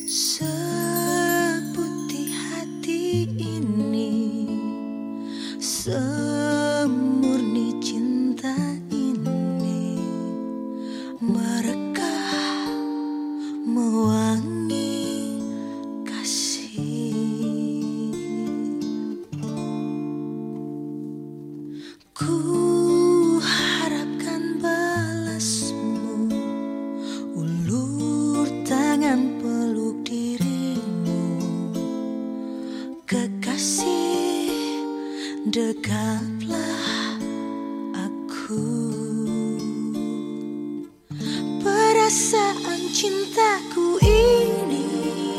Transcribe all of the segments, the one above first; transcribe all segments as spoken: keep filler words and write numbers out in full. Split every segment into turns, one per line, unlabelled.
Seputih hati ini, semurni cinta ini, merekah mewangi kasih. Ku harapkan balasmu, ulur tangan peluk dirimu, kekasih dekatlah aku. Perasaan cintaku ini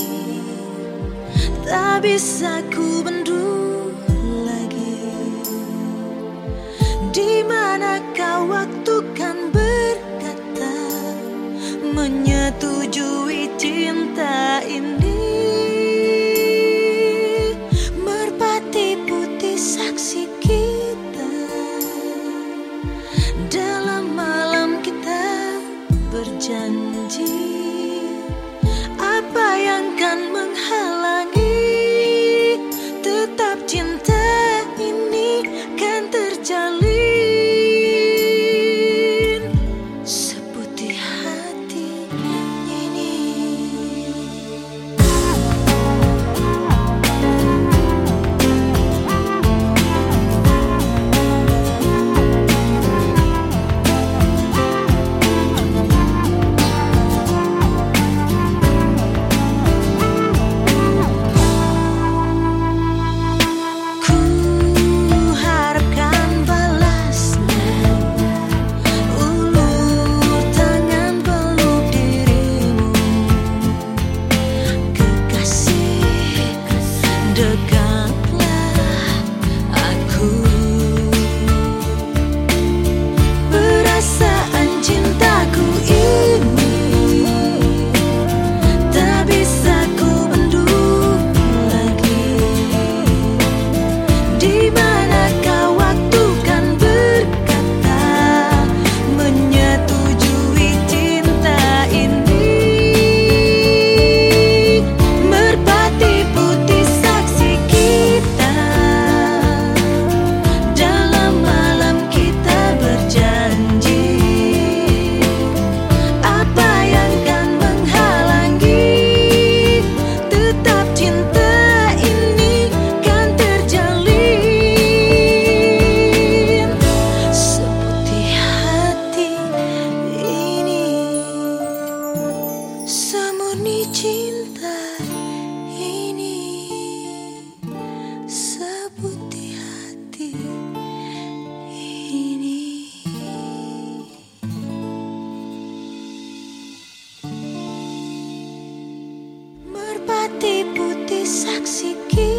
tak bisa ku bendung lagi. Di manakah waktu kan berkata menyetujui cinta ini. Merpati putih saksi kita, dalam malam kita berjanji. Apa yang kan menghalangi, tetap cinta ini kan terjalin. Seputih hati ini. Dekatlah aku. Perasaan cintaku ini tak bisa ku bendung lagi. Di manakah waktu kan berkata menyetujui cinta ini. Merpati putih saksi kita, dalam malam kita berjanji. Apa yang kan menghalangi, tetap cinta ini kan terjalin. Seputih hati ini, semurni cinta ini, seputih hati ini. Merpati putih saksi kita.